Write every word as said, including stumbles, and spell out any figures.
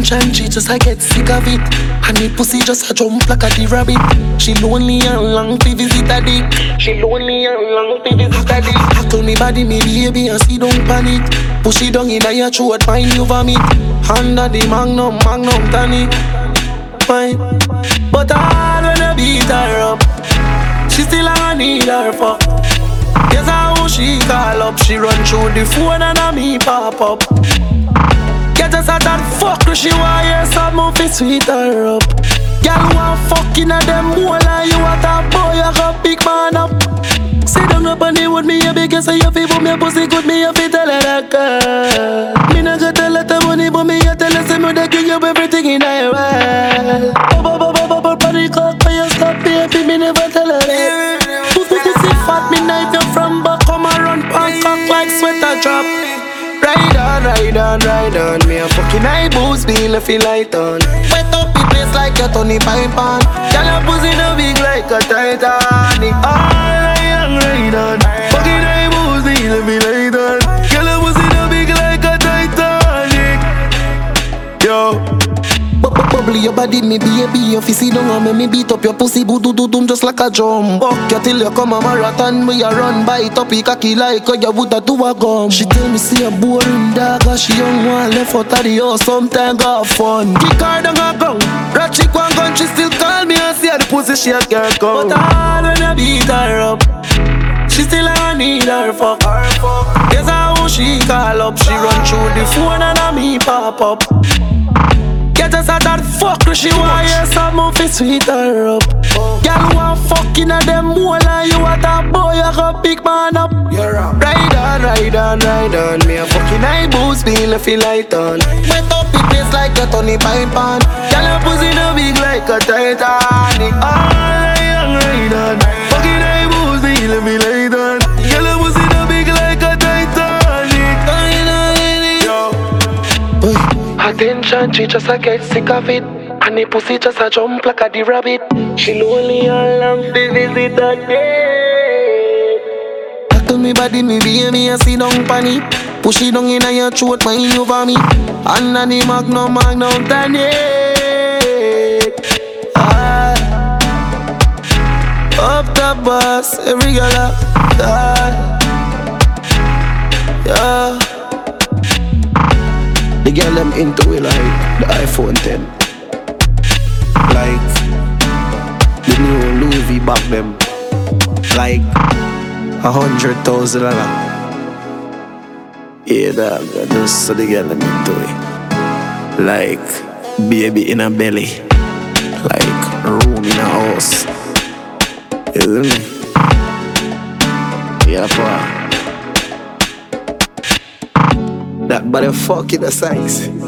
Attention, she just I get sick of it. And the pussy just a jump like a the rabbit. She lonely and long to visit a dick. She lonely and long to visit a dick. Hackle me body, me baby, and see don't panic. Push it down in your throat, find you vomit. Under the magnum, magnum tonic. Fine. But all when I beat her up, she still a need her fuck. Guess how she call up. She run through the phone and a me pop up. Get us at that fuck, she want hear some of it sweet her up. Girl want fucking at them whole and you want a boy, you got big man up. Sit down up and they with me, you because you feel for me, pussy good, me, you feel tell her that girl. Me not gonna tell her the money, but me, you tell her, say me, they give you everything in the world. Bubba, bubba, bubba, body cock, when you stop, baby, me never tell her that. Pussy, pussy, fat, me knife you from back, come and run, pan cock like sweater drop. Ride on, ride on, ride on. Me a fucking eye boost, me left it light on. Wet up the place like a Tony Pipe on. Girl a pussy no big like a Titanic. All ride on, ride on. Fucking eye boost, me left it light on. Girl a pussy no big like a Titanic. Yo. Bubble your body, me baby. You fi sit down and me beat up your pussy, boo doo doo doo, just like a drum. Buck you till you come a marathon, me a run by it up, he cocky like how you woulda do a gum. She tell me see a boring dog, cause she young one left out of the house, sometime got fun. Kick her down a ground, rat chick one gun, she still call me and see the pussy she a girl come. But all when I beat her up, she still a need her fuck. Guess how she call up, she run through the phone and a me pop up. Get us at that fuck, she want hear some of it sweet her up. Girl want fucking at them whole and you want a boy, you got big man up. Ride on, ride on, ride on. Me a fucking eye boost, me left it light on. Wet up the place like a Tony Pipe on. Girl a pussy no big like a Titanic. All ride on, ride on. Fucking eye boost, me left it light on. Girl a pussy no big like a Titanic. Yo. Attention, she just a get sick of it. And the pussy just a jump like a the rabbit. She lonely and long to visit a day. Tackle me body, me baby, and sit down panic. Push it down in your throat, mind you for me. Under the magnum, magnum tonic. Ah. Up the bus, every girl up. Ah. Yeah. The girl them into it like the iPhone ten. Like the new Louis V back them. Like a hundred thousand dollar. Yeah, dog, just so the girl them into it. Like baby in a belly. Like a room in a house. You feel me? Yeah, bro. That body fucking the size.